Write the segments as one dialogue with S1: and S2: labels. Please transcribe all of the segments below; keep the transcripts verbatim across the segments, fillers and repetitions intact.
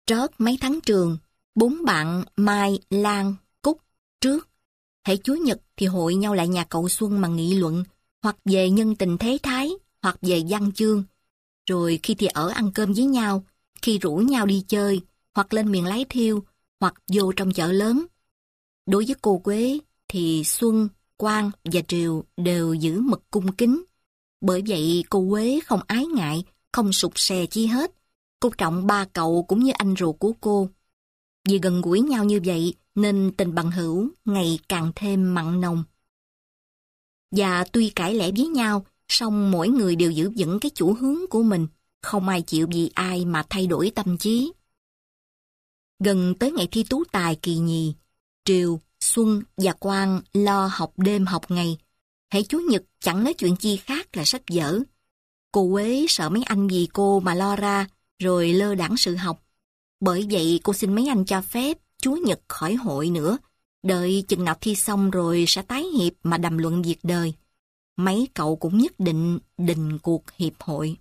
S1: Trót mấy tháng trường, bốn bạn Mai, Lan, Cúc, trước. Hễ Chủ nhật thì hội nhau lại nhà cậu Xuân mà nghị luận, hoặc về nhân tình thế thái, hoặc về văn chương. Rồi khi thì ở ăn cơm với nhau, khi rủ nhau đi chơi, hoặc lên miền lái thiêu, hoặc vô trong chợ lớn. Đối với cô Quế thì Xuân, Quang và Triều đều giữ mực cung kính. Bởi vậy cô Quế không ái ngại, không sụt sè chi hết. Cô trọng ba cậu cũng như anh ruột của cô. Vì gần gũi nhau như vậy nên tình bằng hữu ngày càng thêm mặn nồng. Và tuy cãi lẽ với nhau, song mỗi người đều giữ vững cái chủ hướng của mình, không ai chịu vì ai mà thay đổi tâm trí. Gần tới ngày thi tú tài kỳ nhì, Triều, Xuân và Quang lo học đêm học ngày. Hễ Chủ nhật chẳng nói chuyện chi khác là sách vở. Cô Quế sợ mấy anh vì cô mà lo ra, rồi lơ đãng sự học. Bởi vậy cô xin mấy anh cho phép Chủ nhật khỏi hội nữa, đợi chừng nào thi xong rồi sẽ tái hiệp mà đàm luận việc đời. Mấy cậu cũng nhất định đình cuộc hiệp hội.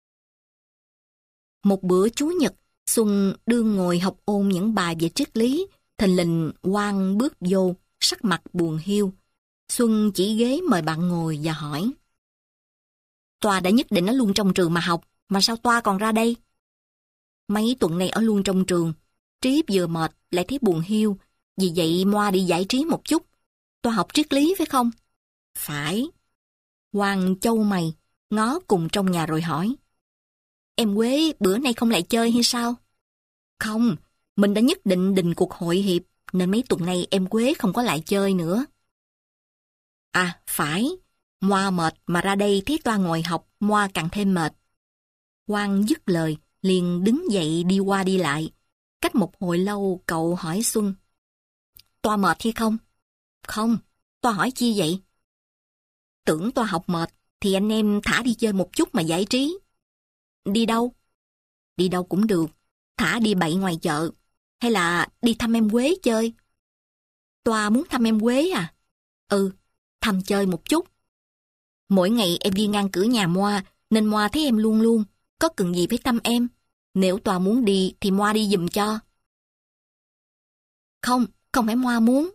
S1: Một bữa Chủ nhật, Xuân đương ngồi học ôn những bài về triết lý, thình lình Quang bước vô, sắc mặt buồn hiu. Xuân chỉ ghế mời bạn ngồi và hỏi: Toa đã nhất định ở luôn trong trường mà học, mà sao Toa còn ra đây? Mấy tuần này ở luôn trong trường, Trí vừa mệt lại thấy buồn hiu, vì vậy Moa đi giải trí một chút. Toa học triết lý phải không? Phải. Quang chau mày, ngó cùng trong nhà rồi hỏi: Em Quế bữa nay không lại chơi hay sao? Không, mình đã nhất định đình cuộc hội hiệp, nên mấy tuần nay em Quế không có lại chơi nữa. À, phải. Moa mệt mà ra đây thấy Toa ngồi học, Moa càng thêm mệt. Quang dứt lời, liền đứng dậy đi qua đi lại. Cách một hồi lâu cậu hỏi Xuân: Toa mệt hay không? Không, Toa hỏi chi vậy? Tưởng Toa học mệt, thì anh em thả đi chơi một chút mà giải trí. Đi đâu? Đi đâu cũng được, thả đi bậy ngoài chợ, hay là đi thăm em Quế chơi. Toa muốn thăm em Quế à? Ừ, thăm chơi một chút. Mỗi ngày em đi ngang cửa nhà Moa, nên Moa thấy em luôn luôn, có cần gì phải thăm em. Nếu Toa muốn đi thì Moa đi giùm cho. Không, không phải Moa muốn.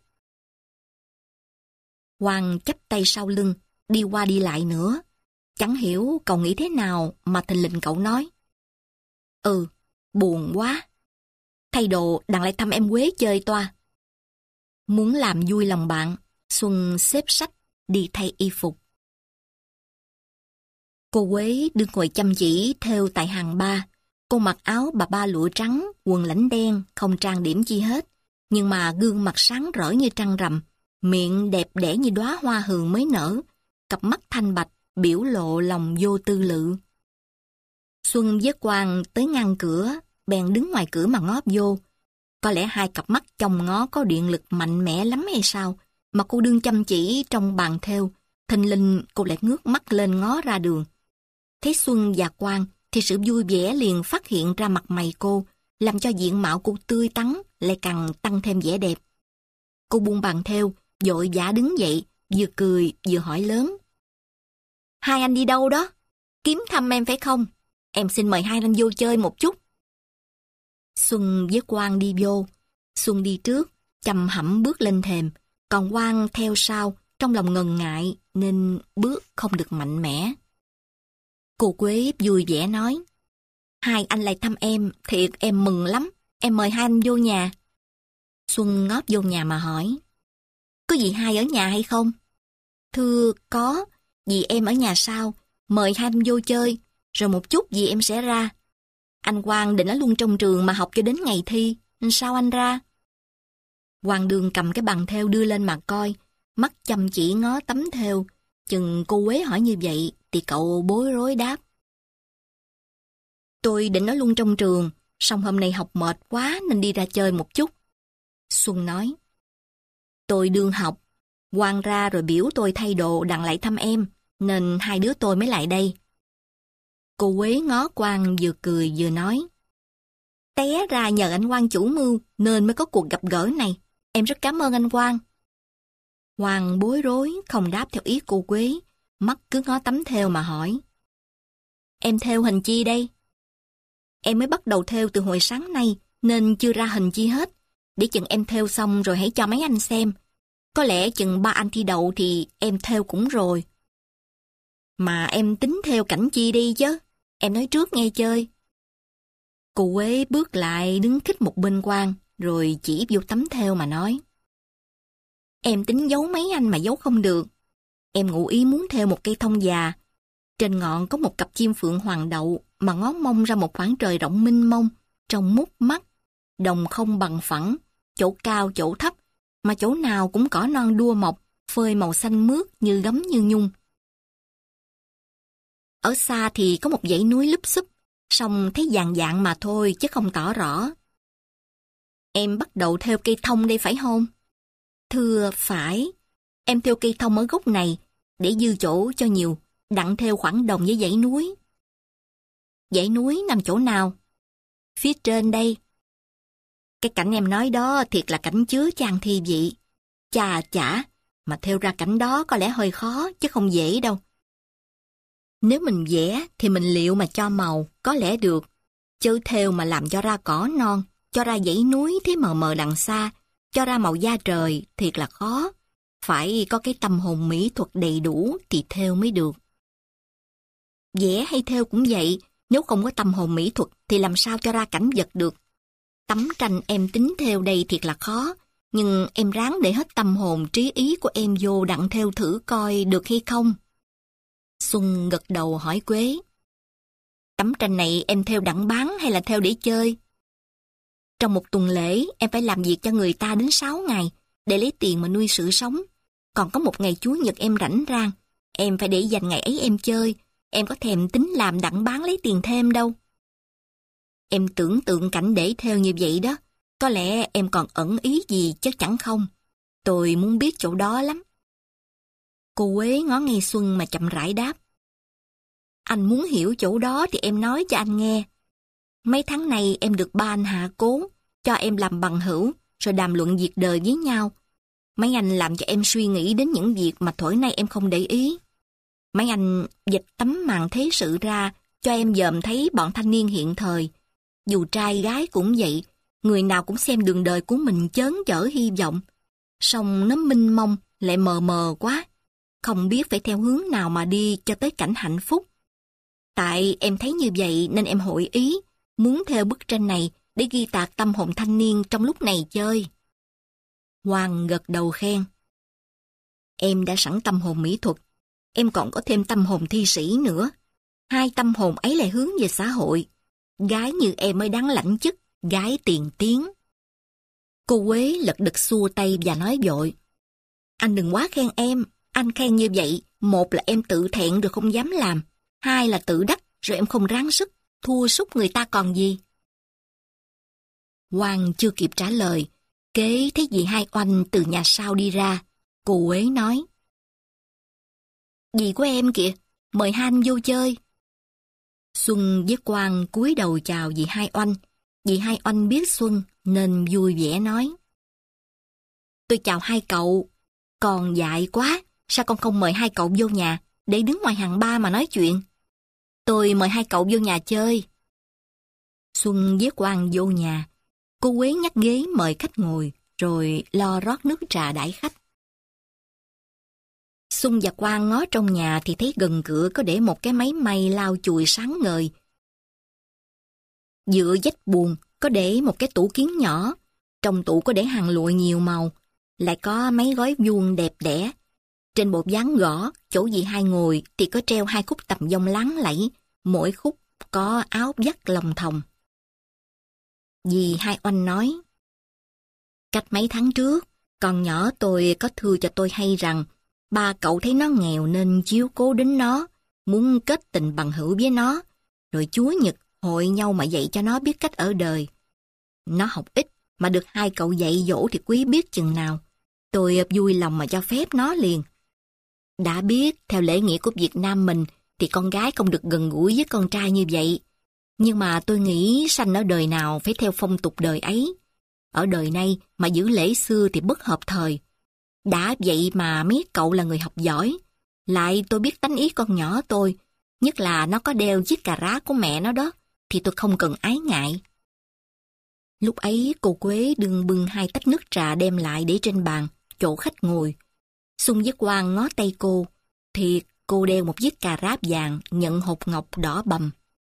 S1: Quang chắp tay sau lưng, đi qua đi lại nữa. Chẳng hiểu cậu nghĩ thế nào mà thình lình cậu nói: Ừ, buồn quá. Thay đồ đặng lại thăm em Quế chơi Toa. Muốn làm vui lòng bạn, Xuân xếp sách, đi thay y phục. Cô Quế đứng ngồi chăm chỉ thêu tại hàng ba. Cô mặc áo bà ba lụa trắng, quần lãnh đen, không trang điểm chi hết. Nhưng mà gương mặt sáng rỡ như trăng rằm, miệng đẹp đẽ như đóa hoa hường mới nở, cặp mắt thanh bạch, biểu lộ lòng vô tư lự. Xuân với Quang tới ngang cửa, bèn đứng ngoài cửa mà ngó vô. Có lẽ hai cặp mắt chồng ngó có điện lực mạnh mẽ lắm hay sao, mà cô đương chăm chỉ trong bàn thêu, thình lình cô lại ngước mắt lên ngó ra đường. Thấy Xuân và Quang thì sự vui vẻ liền phát hiện ra mặt mày cô, làm cho diện mạo cô tươi tắn, lại càng tăng thêm vẻ đẹp. Cô buông bàn thêu, vội vã đứng dậy, vừa cười vừa hỏi lớn: Hai anh đi đâu đó? Kiếm thăm em phải không? Em xin mời hai anh vô chơi một chút. Xuân với Quang đi vô. Xuân đi trước, chầm hẩm bước lên thềm, còn Quang theo sau, trong lòng ngần ngại nên bước không được mạnh mẽ. Cô Quế vui vẻ nói: Hai anh lại thăm em, thiệt em mừng lắm, em mời hai anh vô nhà. Xuân ngóp vô nhà mà hỏi: Có gì hai ở nhà hay không? Thưa có, vì em ở nhà sau, mời hai anh vô chơi, rồi một chút vì em sẽ ra. Anh Quang định ở luôn trong trường mà học cho đến ngày thi, sao anh ra? Quang Đường cầm cái bằng thêu đưa lên mà coi, mắt chăm chỉ ngó tấm thêu. Chừng cô Quế hỏi như vậy thì cậu bối rối đáp: Tôi định ở luôn trong trường, song hôm nay học mệt quá nên đi ra chơi một chút. Xuân nói: Tôi đương học, Quang ra rồi biểu tôi thay đồ đặng lại thăm em, nên hai đứa tôi mới lại đây. Cô Quế ngó Quang vừa cười vừa nói: Té ra nhờ anh Quang chủ mưu nên mới có cuộc gặp gỡ này, em rất cảm ơn anh Quang. Quang bối rối không đáp theo ý cô Quế, mắt cứ ngó tấm thêu mà hỏi: Em thêu hình chi đây? Em mới bắt đầu thêu từ hồi sáng nay, nên chưa ra hình chi hết. Để chừng em thêu xong rồi hãy cho mấy anh xem. Có lẽ chừng ba anh thi đậu thì em thêu cũng rồi. Mà em tính thêu cảnh chi đi chứ? Em nói trước nghe chơi. Cô Quế bước lại đứng khích một bên quan, rồi chỉ vô tấm thêu mà nói. Em tính giấu mấy anh mà giấu không được. Em ngụ ý muốn thêu một cây thông già. Trên ngọn có một cặp chim phượng hoàng đậu mà ngó mông ra một khoảng trời rộng mênh mông, trông mút mắt, đồng không bằng phẳng, chỗ cao chỗ thấp, mà chỗ nào cũng cỏ non đua mọc, phơi màu xanh mướt như gấm như nhung. Ở xa thì có một dãy núi lúp xúp, song thấy vàng dạng mà thôi chứ không tỏ rõ. Em bắt đầu thêu cây thông đây phải không? Thưa phải, em thêu cây thông ở gốc này, để dư chỗ cho nhiều, đặng thêu khoảng đồng với dãy núi. Dãy núi nằm chỗ nào? Phía trên đây. Cái cảnh em nói đó thiệt là cảnh chứa chan thi vị. Chà chả, mà thêu ra cảnh đó có lẽ hơi khó chứ không dễ đâu. Nếu mình vẽ thì mình liệu mà cho màu, có lẽ được. Chứ thêu mà làm cho ra cỏ non, cho ra dãy núi thấy mờ mờ đằng xa, cho ra màu da trời thiệt là khó. Phải có cái tâm hồn mỹ thuật đầy đủ thì thêu mới được. Vẽ hay thêu cũng vậy, nếu không có tâm hồn mỹ thuật thì làm sao cho ra cảnh vật được. Tấm tranh em tính thêu đây thiệt là khó, nhưng em ráng để hết tâm hồn trí ý của em vô đặng thêu thử coi được hay không. Xuân gật đầu hỏi Quế. Tấm tranh này em thêu đặng bán hay là thêu để chơi? Trong một tuần lễ em phải làm việc cho người ta đến sáu ngày để lấy tiền mà nuôi sự sống. Còn có một ngày Chủ nhật em rảnh rang, em phải để dành ngày ấy em chơi. Em có thèm tính làm đặng bán lấy tiền thêm đâu. Em tưởng tượng cảnh để theo như vậy đó. Có lẽ em còn ẩn ý gì chứ chẳng không. Tôi muốn biết chỗ đó lắm. Cô Quế ngó ngay Xuân mà chậm rãi đáp. Anh muốn hiểu chỗ đó thì em nói cho anh nghe. Mấy tháng này em được ba anh hạ cố, cho em làm bằng hữu, rồi đàm luận việc đời với nhau. Mấy anh làm cho em suy nghĩ đến những việc mà thổi nay em không để ý. Mấy anh dịch tấm màn thế sự ra, cho em dòm thấy bọn thanh niên hiện thời. Dù trai gái cũng vậy, người nào cũng xem đường đời của mình chớn chở hy vọng. Song nó mênh mông, lại mờ mờ quá. Không biết phải theo hướng nào mà đi cho tới cảnh hạnh phúc. Tại em thấy như vậy nên em hội ý, muốn theo bức tranh này để ghi tạc tâm hồn thanh niên trong lúc này chơi. Hoàng gật đầu khen. Em đã sẵn tâm hồn mỹ thuật, em còn có thêm tâm hồn thi sĩ nữa. Hai tâm hồn ấy lại hướng về xã hội. Gái như em mới đáng lãnh chức, gái tiền tiến. Cô Quế lật đật xua tay và nói vội. Anh đừng quá khen em, anh khen như vậy, một là em tự thẹn rồi không dám làm, hai là tự đắc rồi em không ráng sức, thua sút người ta còn gì. Hoàng chưa kịp trả lời, kế thấy dì Hai Oanh từ nhà sau đi ra, cô Quế nói. Dì của em kìa, mời hai anh vô chơi. Xuân với Quang cúi đầu chào dì Hai Oanh. Dì Hai Oanh biết Xuân nên vui vẻ nói. Tôi chào hai cậu, còn dại quá, sao con không mời hai cậu vô nhà, để đứng ngoài hàng ba mà nói chuyện. Tôi mời hai cậu vô nhà chơi. Xuân với Quang vô nhà, cô Quế nhắc ghế mời khách ngồi, rồi lo rót nước trà đãi khách. Xuân và Quang ngó trong nhà thì thấy gần cửa có để một cái máy may lau chùi sáng ngời. Dựa vách buồng có để một cái tủ kiến nhỏ, trong tủ có để hàng lụa nhiều màu, lại có mấy gói vuông đẹp đẽ. Trên bộ ván gõ, chỗ dì Hai ngồi thì có treo hai khúc tầm vong láng lẫy, mỗi khúc có áo vắt lồng thòng. Dì Hai Oanh nói, cách mấy tháng trước, con nhỏ tôi có thư cho tôi hay rằng ba cậu thấy nó nghèo nên chiếu cố đến nó, muốn kết tình bằng hữu với nó, rồi Chúa Nhật hội nhau mà dạy cho nó biết cách ở đời. Nó học ít, mà được hai cậu dạy dỗ thì quý biết chừng nào. Tôi vui lòng mà cho phép nó liền. Đã biết, theo lễ nghĩa của Việt Nam mình, thì con gái không được gần gũi với con trai như vậy. Nhưng mà tôi nghĩ sanh ở đời nào phải theo phong tục đời ấy. Ở đời này mà giữ lễ xưa thì bất hợp thời. Đã vậy mà mấy cậu là người học giỏi. Lại tôi biết tánh ý con nhỏ tôi, nhất là nó có đeo chiếc cà rá của mẹ nó đó, thì tôi không cần ái ngại. Lúc ấy cô Quế đương bưng hai tách nước trà đem lại để trên bàn, chỗ khách ngồi. Xuân với Quang ngó tay cô, thì cô đeo một chiếc cà ráp vàng nhận hột ngọc đỏ bầm.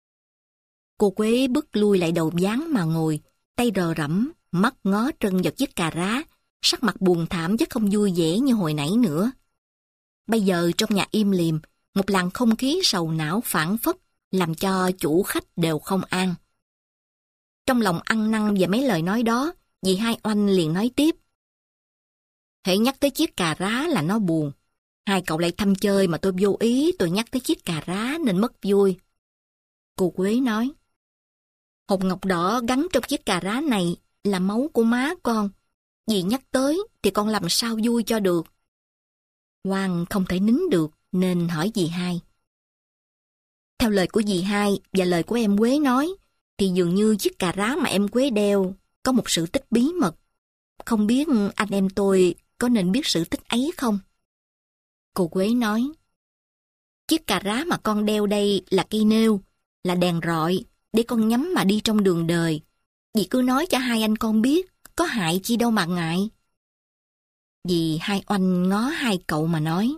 S1: Cô Quế bước lui lại đầu ván mà ngồi, tay rờ rẫm, mắt ngó trân vào chiếc cà rá, sắc mặt buồn thảm chứ không vui vẻ như hồi nãy nữa. Bây giờ trong nhà im lìm, một làn không khí sầu não phảng phất, làm cho chủ khách đều không an. Trong lòng ăn năn về mấy lời nói đó, dì Hai Oanh liền nói tiếp. Hễ nhắc tới chiếc cà rá là nó buồn. Hai cậu lại thăm chơi mà tôi vô ý tôi nhắc tới chiếc cà rá nên mất vui. Cô Quế nói. Hột ngọc đỏ gắn trong chiếc cà rá này là máu của má con. Dì nhắc tới thì con làm sao vui cho được. Quang không thể nín được nên hỏi dì Hai. Theo lời của dì Hai và lời của em Quế nói, thì dường như chiếc cà rá mà em Quế đeo có một sự tích bí mật. Không biết anh em tôi có nên biết sự tích ấy không? Cô Quế nói. Chiếc cà rá mà con đeo đây là cây nêu, là đèn rọi, để con nhắm mà đi trong đường đời. Dì cứ nói cho hai anh con biết, có hại chi đâu mà ngại. Dì Hai Oanh ngó hai cậu mà nói.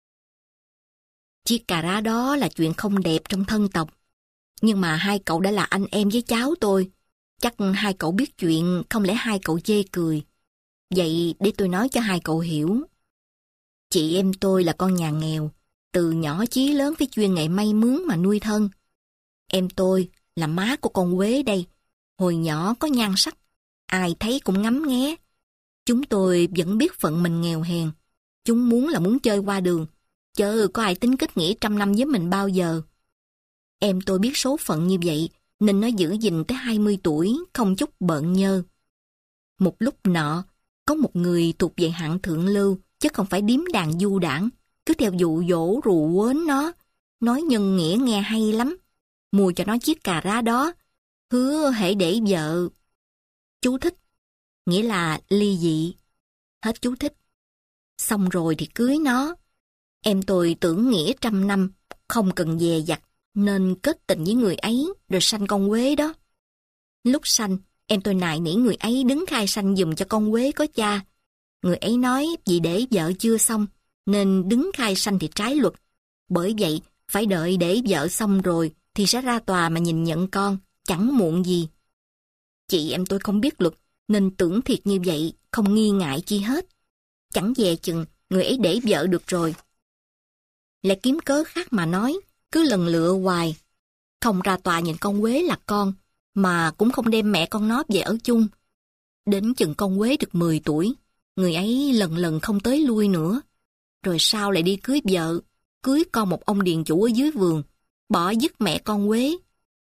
S1: Chiếc cà rá đó là chuyện không đẹp trong thân tộc. Nhưng mà hai cậu đã là anh em với cháu tôi. Chắc hai cậu biết chuyện, không lẽ hai cậu chê cười. Vậy để tôi nói cho hai cậu hiểu. Chị em tôi là con nhà nghèo, từ nhỏ chí lớn với chuyên nghề may mướn mà nuôi thân. Em tôi là má của con Quế đây. Hồi nhỏ có nhan sắc, ai thấy cũng ngắm nghé. Chúng tôi vẫn biết phận mình nghèo hèn. Chúng muốn là muốn chơi qua đường, chớ có ai tính kết nghĩa trăm năm với mình bao giờ. Em tôi biết số phận như vậy, nên nó giữ gìn tới hai mươi tuổi, không chút bợn nhơ. Một lúc nọ, có một người thuộc về hạng thượng lưu, chứ không phải điếm đàn du đảng, cứ theo dụ dỗ rù quến nó, nói nhân nghĩa nghe hay lắm. Mua cho nó chiếc cà rá đó, hứa hễ để vợ. Chú thích, nghĩa là ly dị. Hết chú thích. Xong rồi thì cưới nó. Em tôi tưởng nghĩa trăm năm, không cần dè dặt, nên kết tình với người ấy, rồi sanh con Quế đó. Lúc sanh, em tôi nài nỉ người ấy đứng khai sanh giùm cho con Quế có cha. Người ấy nói vì để vợ chưa xong, nên đứng khai sanh thì trái luật. Bởi vậy, phải đợi để vợ xong rồi, thì sẽ ra tòa mà nhìn nhận con, chẳng muộn gì. Chị em tôi không biết luật, nên tưởng thiệt như vậy, không nghi ngại chi hết. Chẳng dè chừng, người ấy để vợ được rồi. Lại kiếm cớ khác mà nói, cứ lần lựa hoài. Không ra tòa nhìn con Quế là con, mà cũng không đem mẹ con nó về ở chung. Đến chừng con Quế được mười tuổi, người ấy lần lần không tới lui nữa. Rồi sau lại đi cưới vợ, cưới con một ông điền chủ ở dưới vườn, bỏ dứt mẹ con Quế.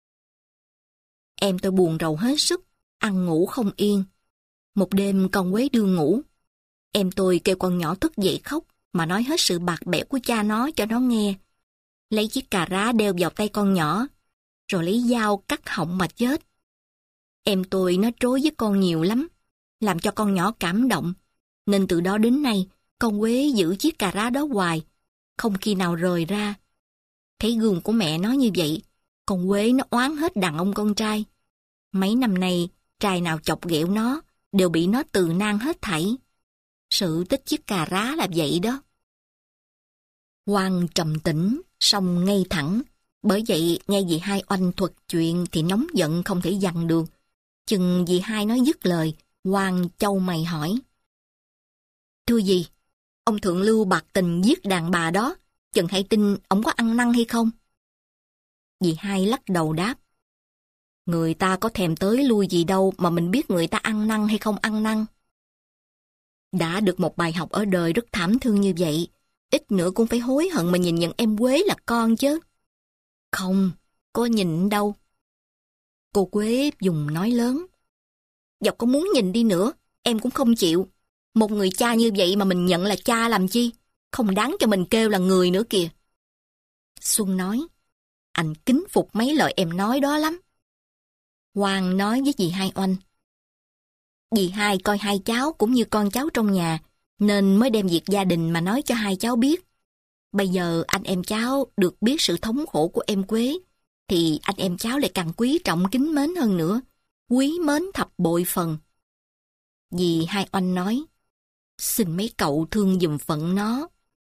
S1: Em tôi buồn rầu hết sức, ăn ngủ không yên. Một đêm con Quế đưa ngủ. Em tôi kêu con nhỏ thức dậy khóc, mà nói hết sự bạc bẽo của cha nó cho nó nghe. Lấy chiếc cà rá đeo vào tay con nhỏ, rồi lấy dao cắt họng mà chết. Em tôi nó trối với con nhiều lắm, làm cho con nhỏ cảm động, nên từ đó đến nay, con Quế giữ chiếc cà rá đó hoài, không khi nào rời ra. Thấy gương của mẹ nó như vậy, con Quế nó oán hết đàn ông con trai. Mấy năm nay, trai nào chọc ghẹo nó, đều bị nó từ nan hết thảy. Sự tích chiếc cà rá là vậy đó. Quang trầm tĩnh, song ngay thẳng. Bởi vậy, nghe dì Hai oanh thuật chuyện thì nóng giận không thể dằn được. Chừng dì Hai nói dứt lời, Quang chau mày hỏi. Thưa dì, ông thượng lưu bạc tình giết đàn bà đó, chừng hãy tin ông có ăn năn hay không? Dì Hai lắc đầu đáp. Người ta có thèm tới lui gì đâu mà mình biết người ta ăn năn hay không ăn năn. Đã được một bài học ở đời rất thảm thương như vậy, ít nữa cũng phải hối hận mà nhìn nhận em Quế là con chứ. Không, có nhìn đâu. Cô Quế dùng nói lớn. Dọc có muốn nhìn đi nữa, em cũng không chịu. Một người cha như vậy mà mình nhận là cha làm chi? Không đáng cho mình kêu là người nữa kìa. Xuân nói, anh kính phục mấy lời em nói đó lắm. Hoàng nói với dì Hai oanh. Dì Hai coi hai cháu cũng như con cháu trong nhà, nên mới đem việc gia đình mà nói cho hai cháu biết. Bây giờ anh em cháu được biết sự thống khổ của em Quế, thì anh em cháu lại càng quý trọng kính mến hơn nữa. quý mến thập bội phần. Dì Hai Oanh nói, xin mấy cậu thương giùm phận nó.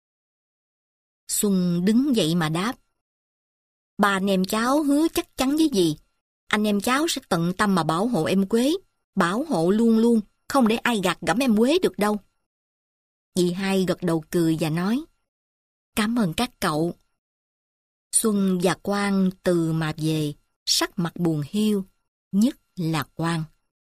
S1: Xuân đứng dậy mà đáp, ba anh em cháu hứa chắc chắn với dì, anh em cháu sẽ tận tâm mà bảo hộ em Quế, bảo hộ luôn luôn, không để ai gạt gẫm em Quế được đâu. Dì Hai gật đầu cười và nói, cảm ơn các cậu. Xuân và Quang từ mà về, sắc mặt buồn hiu, nhất là Quang.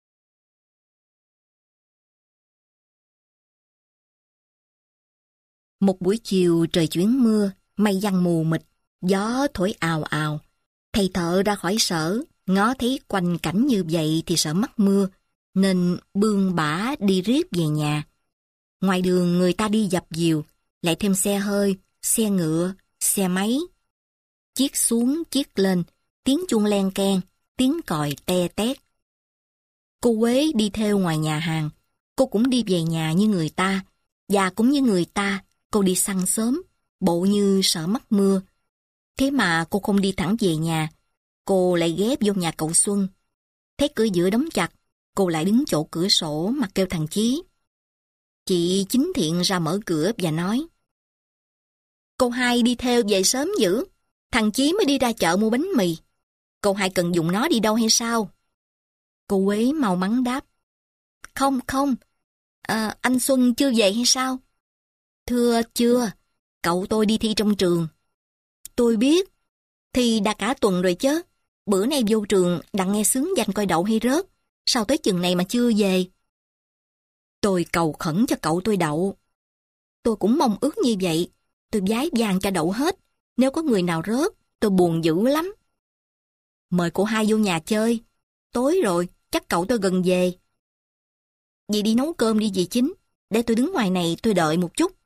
S1: Một buổi chiều trời chuyển mưa, mây giăng mù mịt, gió thổi ào ào. Thầy thợ ra khỏi sở, ngó thấy quanh cảnh như vậy thì sợ mắc mưa, nên bươn bả đi riết về nhà. Ngoài đường người ta đi dập dìu, lại thêm xe hơi, xe ngựa, xe máy. Chiếc xuống, chiếc lên, tiếng chuông len keng, tiếng còi te tét. Cô Quế đi theo ngoài nhà hàng, cô cũng đi về nhà như người ta, và cũng như người ta, cô đi săn sớm, bộ như sợ mắc mưa. Thế mà cô không đi thẳng về nhà, cô lại ghé vô nhà cậu Xuân. Thấy cửa giữa đóng chặt, cô lại đứng chỗ cửa sổ mà kêu thằng Chí. Chị Chính Thiện ra mở cửa và nói, cô Hai đi theo về sớm dữ, thằng Chí mới đi ra chợ mua bánh mì. Cô Hai cần dùng nó đi đâu hay sao? Cô Quế mau mắn đáp, không không, à, anh Xuân chưa về hay sao? Thưa chưa, cậu tôi đi thi trong trường. Tôi biết, thi đã cả tuần rồi chứ. Bữa nay vô trường đặng nghe xướng danh coi đậu hay rớt. Sao tới chừng này mà chưa về? Tôi cầu khẩn cho cậu tôi đậu. Tôi cũng mong ước như vậy. Tôi vái vàng cho đậu hết. Nếu có người nào rớt, tôi buồn dữ lắm. Mời cô Hai vô nhà chơi. Tối rồi, chắc cậu tôi gần về. Dì đi nấu cơm đi dì Chính. Để tôi đứng ngoài này tôi đợi một chút.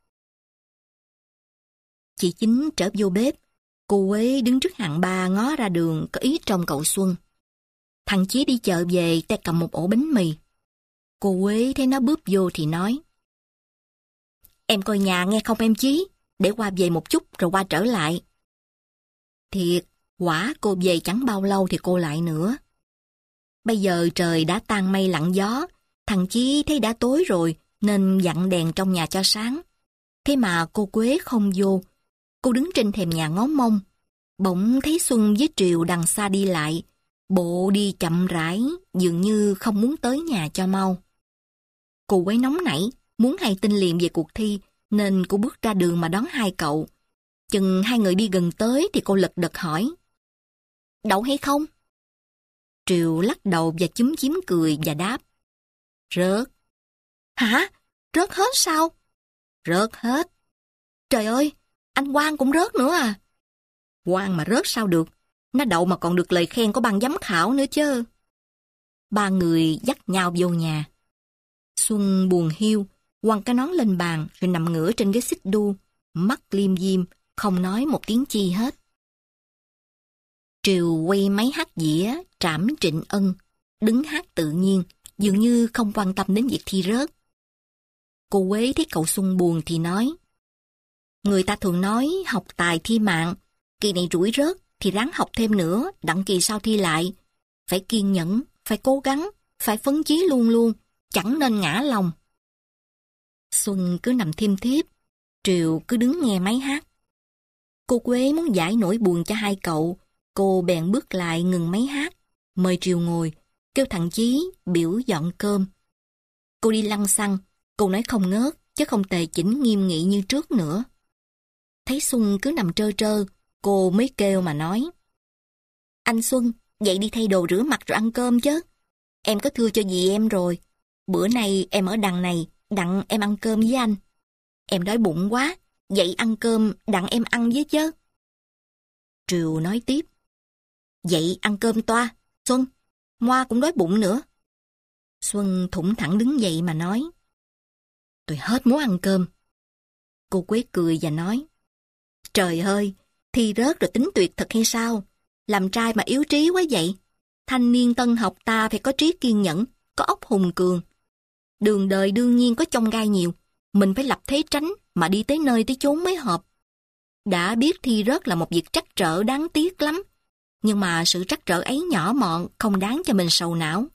S1: Chị Chính trở vô bếp. Cô Quế đứng trước hàng ba ngó ra đường có ý trông cậu Xuân. Thằng Chí đi chợ về tay cầm một ổ bánh mì. Cô Quế thấy nó bước vô thì nói, em coi nhà nghe không em Chí, để qua về một chút rồi qua trở lại. Thiệt, quả cô về chẳng bao lâu thì cô lại nữa. Bây giờ trời đã tan mây lặng gió, thằng Chí thấy đã tối rồi nên dặn đèn trong nhà cho sáng. Thế mà cô Quế không vô. Cô đứng trên thềm nhà ngó mông, bỗng thấy Xuân với Triều đằng xa đi lại, bộ đi chậm rãi, dường như không muốn tới nhà cho mau. Cô Quế nóng nảy, muốn hay tin liền về cuộc thi, nên cô bước ra đường mà đón hai cậu. Chừng hai người đi gần tới thì cô lật đật hỏi, đậu hay không? Triều lắc đầu và chúm chím cười và đáp, rớt. Hả? Rớt hết sao? Rớt hết. Trời ơi! Anh Quang cũng rớt nữa à? Quang mà rớt sao được? Nó đậu mà còn được lời khen của ban giám khảo nữa chứ. Ba người dắt nhau vô nhà. Xuân buồn hiu, quăng cái nón lên bàn rồi nằm ngửa trên ghế xích đu, mắt liêm diêm, không nói một tiếng chi hết. Triều quay máy hát dĩa, trảm Trịnh Ân, đứng hát tự nhiên, dường như không quan tâm đến việc thi rớt. Cô Quế thấy cậu Xuân buồn thì nói, người ta thường nói học tài thi mạng, kỳ này rủi rớt thì ráng học thêm nữa, đặng kỳ sau thi lại. Phải kiên nhẫn, phải cố gắng, phải phấn chí luôn luôn, chẳng nên ngã lòng. Xuân cứ nằm thiêm thiếp, Triều cứ đứng nghe máy hát. Cô Quế muốn giải nỗi buồn cho hai cậu, cô bèn bước lại ngừng máy hát, mời Triều ngồi, kêu thằng Chí biểu dọn cơm. Cô đi lăng xăng, cô nói không ngớt, chứ không tề chỉnh nghiêm nghị như trước nữa. Thấy Xuân cứ nằm trơ trơ, cô mới kêu mà nói, anh Xuân, dậy đi thay đồ rửa mặt rồi ăn cơm chứ. Em có thưa cho dì em rồi, bữa nay em ở đằng này, đặng em ăn cơm với anh. Em đói bụng quá, dậy ăn cơm đặng em ăn với chứ. Triều nói tiếp, dậy ăn cơm toa, Xuân, Moa cũng đói bụng nữa. Xuân thủng thẳng đứng dậy mà nói, tôi hết muốn ăn cơm. Cô Quế cười và nói, trời ơi, thi rớt rồi tính tuyệt thật hay sao? Làm trai mà yếu trí quá vậy. Thanh niên tân học ta phải có trí kiên nhẫn, có óc hùng cường. Đường đời đương nhiên có chông gai nhiều, mình phải lập thế tránh mà đi tới nơi tới chốn mới hợp. Đã biết thi rớt là một việc trắc trở đáng tiếc lắm, nhưng mà sự trắc trở ấy nhỏ mọn không đáng cho mình sầu não.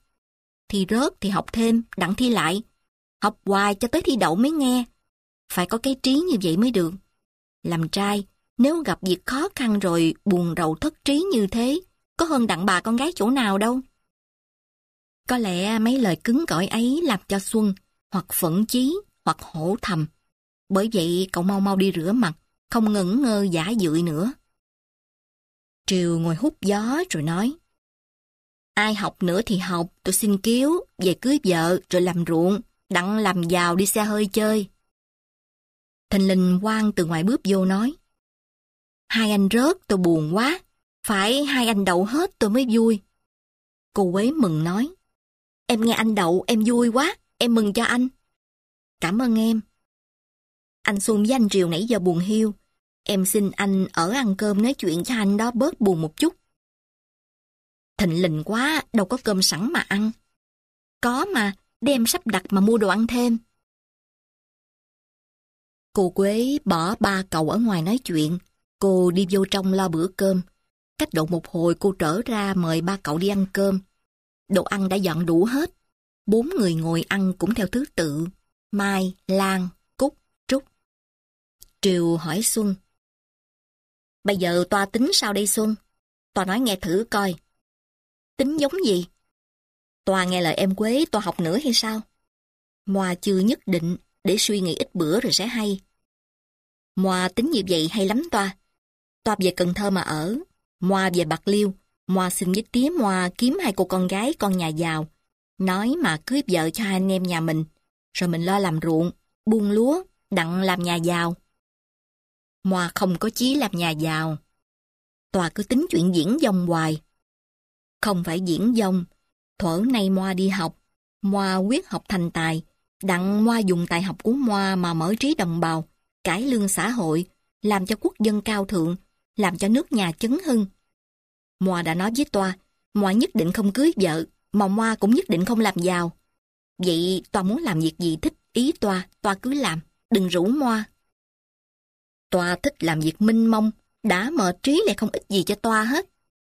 S1: thi rớt thì học thêm, đặng thi lại. Học hoài cho tới thi đậu mới nghe. Phải có cái trí như vậy mới được. Làm trai, nếu gặp việc khó khăn rồi buồn rầu thất trí như thế, có hơn đặng bà con gái chỗ nào đâu. Có lẽ mấy lời cứng cỏi ấy làm cho Xuân hoặc phẫn chí hoặc hổ thầm. Bởi vậy cậu mau mau đi rửa mặt, không ngẩn ngơ giả dự nữa. Triều ngồi hút gió rồi nói: Ai học nữa thì học, tôi xin kiếu, về cưới vợ rồi làm ruộng, đặng làm giàu đi xe hơi chơi. Thình lình Quang từ ngoài bước vô nói: Hai anh rớt tôi buồn quá, phải hai anh đậu hết tôi mới vui. Cô Quế mừng nói: Em nghe anh đậu em vui quá, em mừng cho anh. Cảm ơn em. Anh Xuân với anh Triều nãy giờ buồn hiu, em xin anh ở ăn cơm nói chuyện cho anh đó bớt buồn một chút. Thịnh lình quá, đâu có cơm sẵn mà ăn. Có mà, để em sắp đặt mà mua đồ ăn thêm. Cô Quế bỏ ba cậu ở ngoài nói chuyện, cô đi vô trong lo bữa cơm. Cách độ một hồi cô trở ra mời ba cậu đi ăn cơm. Đồ ăn đã dọn đủ hết. Bốn người ngồi ăn cũng theo thứ tự: Mai, Lan, Cúc, Trúc. Triều hỏi Xuân: Bây giờ toa tính sao đây Xuân? Toa nói nghe thử coi. Tính giống gì? Toa nghe lời em Quế, toa học nữa hay sao? Moa chưa nhất định, để suy nghĩ ít bữa rồi sẽ hay. Moa tính như vậy hay lắm toa. Toa về Cần Thơ mà ở, Moa về Bạc Liêu. Moa xin với tía Moa kiếm hai cô con gái con nhà giàu, nói mà cưới vợ cho hai anh em nhà mình, rồi mình lo làm ruộng, buôn lúa, đặng làm nhà giàu. Moa không có chí làm nhà giàu. Toa cứ tính chuyện diễn dông hoài. Không phải diễn dông, thuở nay Moa đi học, Moa quyết học thành tài, đặng Moa dùng tài học của Moa mà mở trí đồng bào, cải lương xã hội, làm cho quốc dân cao thượng, làm cho nước nhà chấn hưng. Moa đã nói với Toa, Moa nhất định không cưới vợ, mà Moa cũng nhất định không làm giàu. Vậy Toa muốn làm việc gì thích ý Toa, Toa cứ làm, đừng rủ Moa. Toa thích làm việc minh mông, đã mệt trí lại không ích gì cho Toa hết.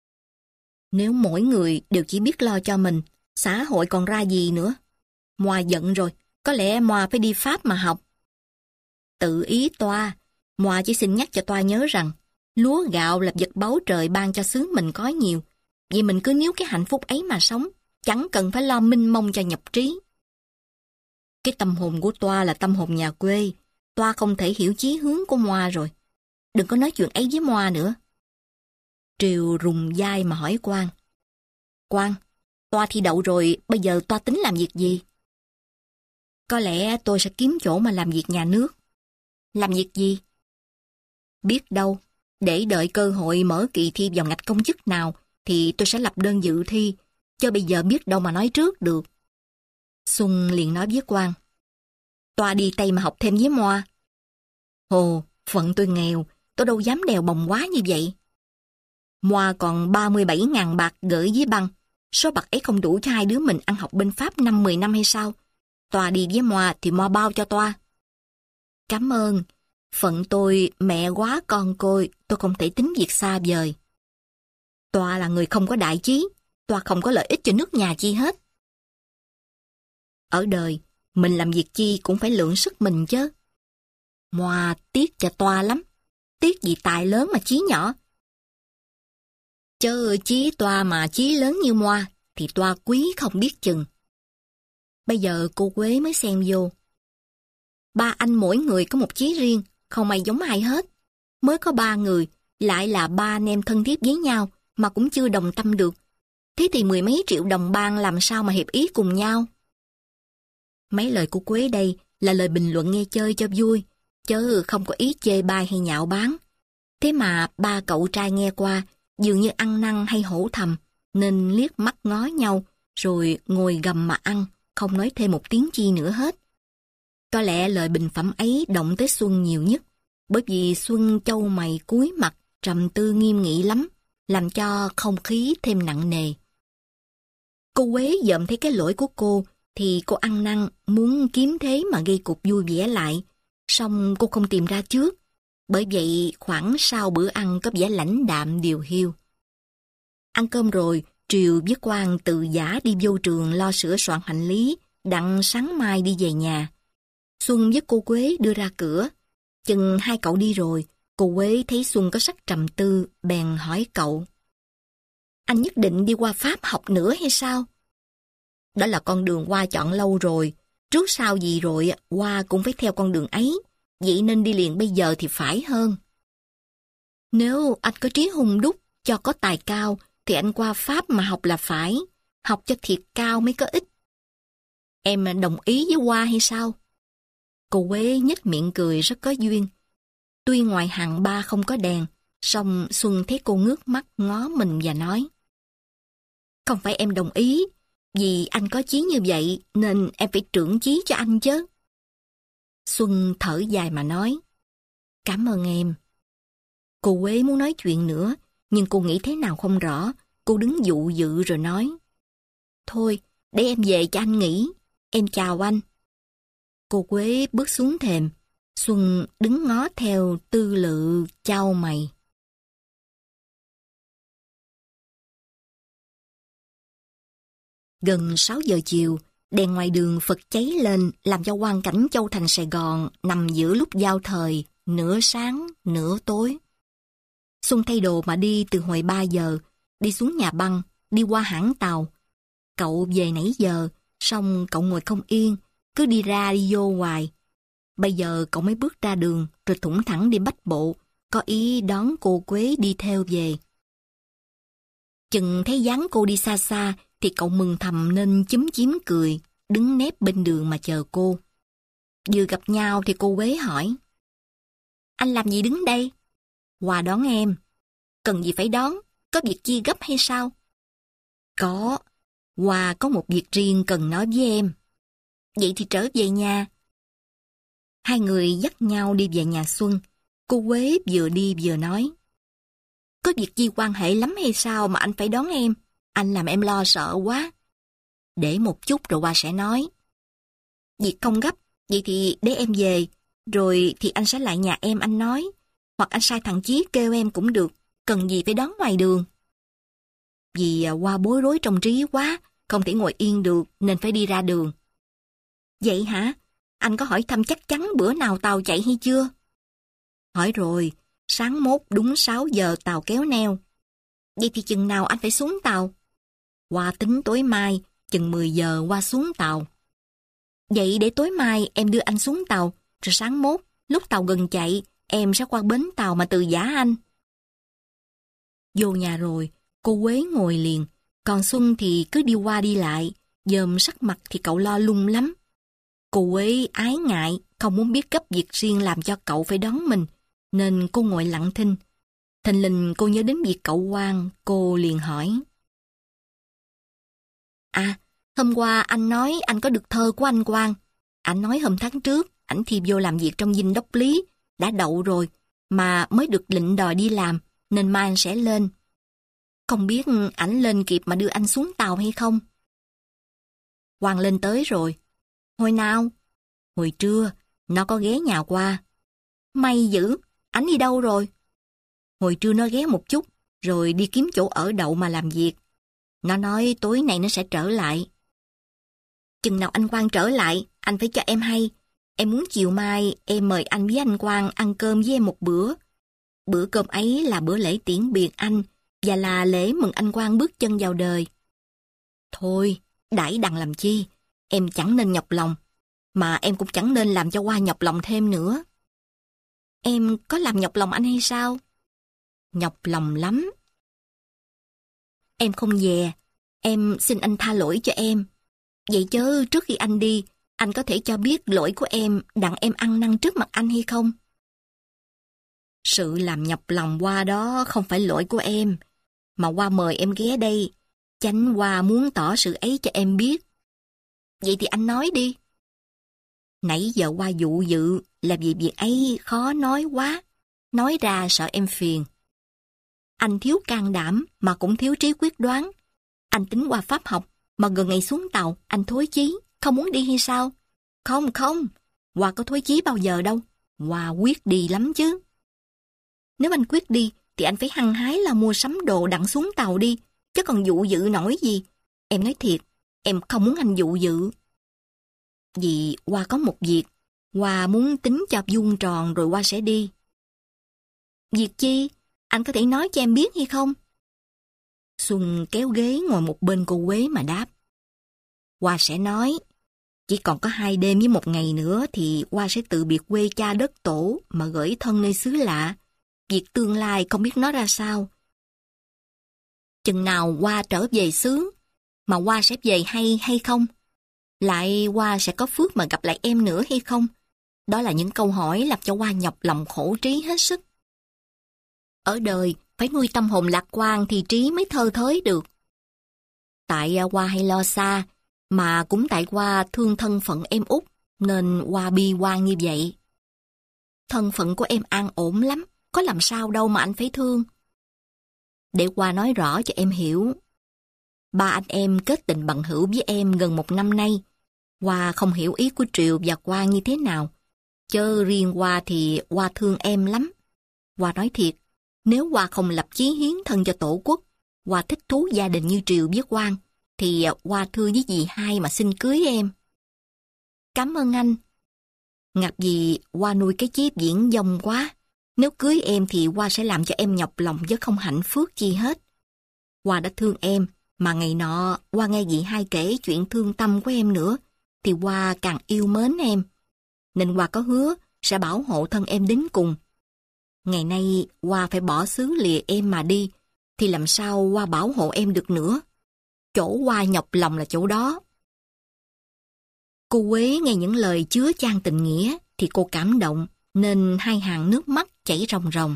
S1: Nếu mỗi người đều chỉ biết lo cho mình, xã hội còn ra gì nữa. Moa giận rồi, có lẽ Moa phải đi Pháp mà học. Tự ý Toa, Moa chỉ xin nhắc cho Toa nhớ rằng, lúa gạo là vật báu trời ban cho xứ mình có nhiều. Vì mình cứ níu cái hạnh phúc ấy mà sống, chẳng cần phải lo minh mông cho nhập trí. Cái tâm hồn của Toa là tâm hồn nhà quê, Toa không thể hiểu chí hướng của Moa rồi. Đừng có nói chuyện ấy với Moa nữa. Triều rùng vai mà hỏi Quang: Quang, Toa thi đậu rồi, bây giờ Toa tính làm việc gì? Có lẽ tôi sẽ kiếm chỗ mà làm việc nhà nước. Làm việc gì? Biết đâu, để đợi cơ hội mở kỳ thi vào ngạch công chức nào thì tôi sẽ lập đơn dự thi, cho bây giờ biết đâu mà nói trước được. Xuân liền nói với Quang: Toa đi Tây mà học thêm với Moa. Ồ, phận tôi nghèo, tôi đâu dám đèo bồng quá như vậy. Moa còn ba mươi bảy ngàn bạc gửi với băng, số bạc ấy không đủ cho hai đứa mình ăn học bên Pháp năm mười năm hay sao? Toa đi với Moa thì Moa bao cho Toa. Cảm ơn, phận tôi mẹ quá con côi, tôi không thể tính việc xa vời. Toa là người không có đại chí, Toa không có lợi ích cho nước nhà chi hết. Ở đời, mình làm việc chi cũng phải lượng sức mình chứ. Moa tiếc cho Toa lắm, tiếc vì tài lớn mà chí nhỏ. Chớ chí Toa mà chí lớn như Moa thì Toa quý không biết chừng. Bây giờ cô Quế mới xen vô. Ba anh mỗi người có một chí riêng, không ai giống ai hết. Mới có ba người, lại là ba anh em thân thiết với nhau mà cũng chưa đồng tâm được. Thế thì mười mấy triệu đồng bang làm sao mà hiệp ý cùng nhau? Mấy lời của Quế đây là lời bình luận nghe chơi cho vui, chứ không có ý chê bai hay nhạo báng. Thế mà ba cậu trai nghe qua, dường như ăn năn hay hổ thầm, nên liếc mắt ngó nhau, rồi ngồi gầm mà ăn, không nói thêm một tiếng chi nữa hết. Có lẽ lời bình phẩm ấy động tới Xuân nhiều nhất, bởi vì Xuân chau mày cúi mặt, trầm tư nghiêm nghị lắm, làm cho không khí thêm nặng nề. Cô Quế dợm thấy cái lỗi của cô, thì cô ăn năn muốn kiếm thế mà gây cục vui vẻ lại, song cô không tìm ra trước, bởi vậy khoảng sau bữa ăn có vẻ lãnh đạm điều hiu. Ăn cơm rồi, Triều với Quang từ giả đi vô trường lo sửa soạn hành lý, đặng sáng mai đi về nhà. Xuân với cô Quế đưa ra cửa. Chừng hai cậu đi rồi, cô Quế thấy Xuân có sắc trầm tư, bèn hỏi cậu. Anh nhất định đi qua Pháp học nữa hay sao? Đó là con đường Hoa chọn lâu rồi. Trước sau gì rồi, Hoa cũng phải theo con đường ấy. Vậy nên đi liền bây giờ thì phải hơn. Nếu anh có trí hung đúc, cho có tài cao, thì anh qua Pháp mà học là phải. Học cho thiệt cao mới có ích. Em đồng ý với Hoa hay sao? Cô Quế nhếch miệng cười rất có duyên. Tuy ngoài hàng ba không có đèn, song Xuân thấy cô ngước mắt ngó mình và nói. Không phải em đồng ý, vì anh có chí như vậy nên em phải trưởng chí cho anh chứ. Xuân thở dài mà nói. Cảm ơn em. Cô Quế muốn nói chuyện nữa, nhưng cô nghĩ thế nào không rõ. Cô đứng dụ dự rồi nói. Thôi, để em về cho anh nghỉ. Em chào anh. Cô Quế bước xuống thềm. Xuân đứng ngó theo tư lự chau mày. Gần sáu giờ chiều, đèn ngoài đường phật cháy lên làm cho quang cảnh châu thành Sài Gòn nằm giữa lúc giao thời, nửa sáng, nửa tối. Xuân thay đồ mà đi từ hồi ba giờ, đi xuống nhà băng, đi qua hãng tàu. Cậu về nãy giờ, xong cậu ngồi không yên, cứ đi ra đi vô hoài. Bây giờ cậu mới bước ra đường, rồi thủng thẳng đi bách bộ, có ý đón cô Quế đi theo về. Chừng thấy dáng cô đi xa xa, thì cậu mừng thầm nên chúm chím cười, đứng nép bên đường mà chờ cô. Vừa gặp nhau thì cô Quế hỏi. Anh làm gì đứng đây? Qua đón em. Cần gì phải đón? Có việc chi gấp hay sao? Có. Qua có một việc riêng cần nói với em. Vậy thì trở về nhà. Hai người dắt nhau đi về nhà Xuân. Cô Quế vừa đi vừa nói. Có việc gì quan hệ lắm hay sao mà anh phải đón em? Anh làm em lo sợ quá. Để một chút rồi qua sẽ nói. Việc không gấp, vậy thì để em về, rồi thì anh sẽ lại nhà em anh nói. Hoặc anh sai thằng Chí kêu em cũng được, cần gì phải đón ngoài đường. Vì qua bối rối trong trí quá, không thể ngồi yên được nên phải đi ra đường. Vậy hả? Anh có hỏi thăm chắc chắn bữa nào tàu chạy hay chưa? Hỏi rồi, sáng mốt đúng sáu giờ tàu kéo neo. Vậy thì chừng nào anh phải xuống tàu? Qua tính tối mai, chừng mười giờ qua xuống tàu. Vậy để tối mai em đưa anh xuống tàu, rồi sáng mốt, lúc tàu gần chạy, em sẽ qua bến tàu mà từ giả anh. Vô nhà rồi, cô Quế ngồi liền, còn Xuân thì cứ đi qua đi lại, dòm sắc mặt thì cậu lo lung lắm. Cô Quế ái ngại, không muốn biết gấp việc riêng làm cho cậu phải đón mình, nên cô ngồi lặng thinh. Thình lình cô nhớ đến việc cậu Quang, cô liền hỏi. À, hôm qua anh nói anh có được thơ của anh Quang. Anh nói hôm tháng trước, ảnh thi vô làm việc trong dinh đốc lý, đã đậu rồi, mà mới được lệnh đòi đi làm, nên mai anh sẽ lên. Không biết ảnh lên kịp mà đưa anh xuống tàu hay không? Quang lên tới rồi. Hồi nào? Hồi trưa, nó có ghé nhà qua. May dữ, ảnh đi đâu rồi? Hồi trưa nó ghé một chút, rồi đi kiếm chỗ ở đậu mà làm việc. Nó nói tối nay nó sẽ trở lại. Chừng nào anh Quang trở lại, anh phải cho em hay. Em muốn chiều mai em mời anh với anh Quang ăn cơm với em một bữa. Bữa cơm ấy là bữa lễ tiễn biệt anh, và là lễ mừng anh Quang bước chân vào đời. Thôi, đãi đằng làm chi, em chẳng nên nhọc lòng, mà em cũng chẳng nên làm cho Hoa nhọc lòng thêm nữa. Em có làm nhọc lòng anh hay sao? Nhọc lòng lắm. Em không dè, em xin anh tha lỗi cho em. Vậy chớ trước khi anh đi, anh có thể cho biết lỗi của em đặng em ăn năn trước mặt anh hay không? Sự làm nhọc lòng Hoa đó không phải lỗi của em, mà Hoa mời em ghé đây, chánh Hoa muốn tỏ sự ấy cho em biết. Vậy thì anh nói đi. Nãy giờ Hoa dụ dự là vì việc ấy khó nói quá, nói ra sợ em phiền. Anh thiếu can đảm mà cũng thiếu trí quyết đoán. Anh tính qua Pháp học, mà gần ngày xuống tàu, anh thối chí, không muốn đi hay sao? Không, không, Hoa có thối chí bao giờ đâu. Hoa quyết đi lắm chứ. Nếu anh quyết đi, thì anh phải hăng hái là mua sắm đồ đặng xuống tàu đi, chứ còn dụ dự nổi gì. Em nói thiệt, em không muốn anh dụ dự. Vì Hoa có một việc, Hoa muốn tính cho vuông tròn rồi Hoa sẽ đi. Việc chi? Anh có thể nói cho em biết hay không? Xuân kéo ghế ngồi một bên cô Quế mà đáp. Hoa sẽ nói, chỉ còn có hai đêm với một ngày nữa thì Hoa sẽ tự biệt quê cha đất tổ mà gửi thân nơi xứ lạ. Việc tương lai không biết nó ra sao. Chừng nào Hoa trở về xứ, mà Hoa sẽ về hay hay không? Lại Hoa sẽ có phước mà gặp lại em nữa hay không? Đó là những câu hỏi làm cho Hoa nhọc lòng khổ trí hết sức. Ở đời, phải nuôi tâm hồn lạc quan thì trí mới thơ thới được. Tại Hoa hay lo xa, mà cũng tại Hoa thương thân phận em út, nên Hoa bi quan như vậy. Thân phận của em an ổn lắm, có làm sao đâu mà anh phải thương. Để Hoa nói rõ cho em hiểu. Ba anh em kết tình bằng hữu với em gần một năm nay. Hoa không hiểu ý của Triều và Hoa như thế nào. Chớ riêng Hoa thì Hoa thương em lắm. Hoa nói thiệt, nếu Hoa không lập chí hiến thân cho tổ quốc, Hoa thích thú gia đình như Triều với Quang, thì Hoa thưa với dì hai mà xin cưới em. Cảm ơn anh. Ngặt gì Hoa nuôi cái chí viễn vông quá. Nếu cưới em thì Hoa sẽ làm cho em nhọc lòng chứ không hạnh phúc chi hết. Hoa đã thương em, mà ngày nọ Hoa nghe dì hai kể chuyện thương tâm của em nữa, thì Hoa càng yêu mến em. Nên Hoa có hứa sẽ bảo hộ thân em đến cùng. Ngày nay Hoa phải bỏ xứ lìa em mà đi, thì làm sao Hoa bảo hộ em được nữa. Chỗ Hoa nhọc lòng là chỗ đó. Cô Quế nghe những lời chứa chan tình nghĩa thì cô cảm động, nên hai hàng nước mắt chảy ròng ròng.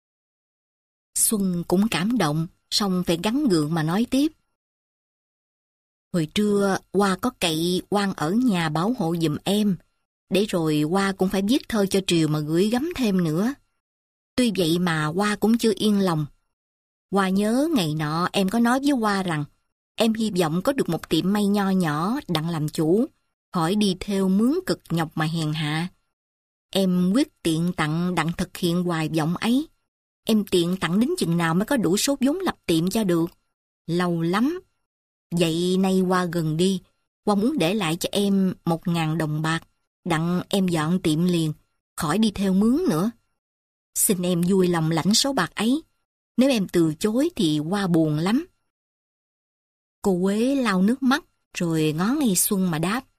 S1: Xuân cũng cảm động, song phải gắng gượng mà nói tiếp. Hồi trưa Hoa có cậy Quang ở nhà bảo hộ giùm em, để rồi Hoa cũng phải viết thơ cho Triều mà gửi gắm thêm nữa. Tuy vậy mà Hoa cũng chưa yên lòng. Hoa nhớ ngày nọ em có nói với Hoa rằng em hy vọng có được một tiệm may nho nhỏ đặng làm chủ, khỏi đi theo mướn cực nhọc mà hèn hạ. Em quyết tiện tặng đặng thực hiện hoài vọng ấy. Em tiện tặng đến chừng nào mới có đủ số vốn lập tiệm cho được. Lâu lắm. Vậy nay Hoa gần đi, Hoa muốn để lại cho em một ngàn đồng bạc, đặng em dọn tiệm liền, khỏi đi theo mướn nữa. Xin em vui lòng lãnh số bạc ấy. Nếu em từ chối thì Hoa buồn lắm. Cô Quế lau nước mắt rồi ngó ngay Xuân mà đáp.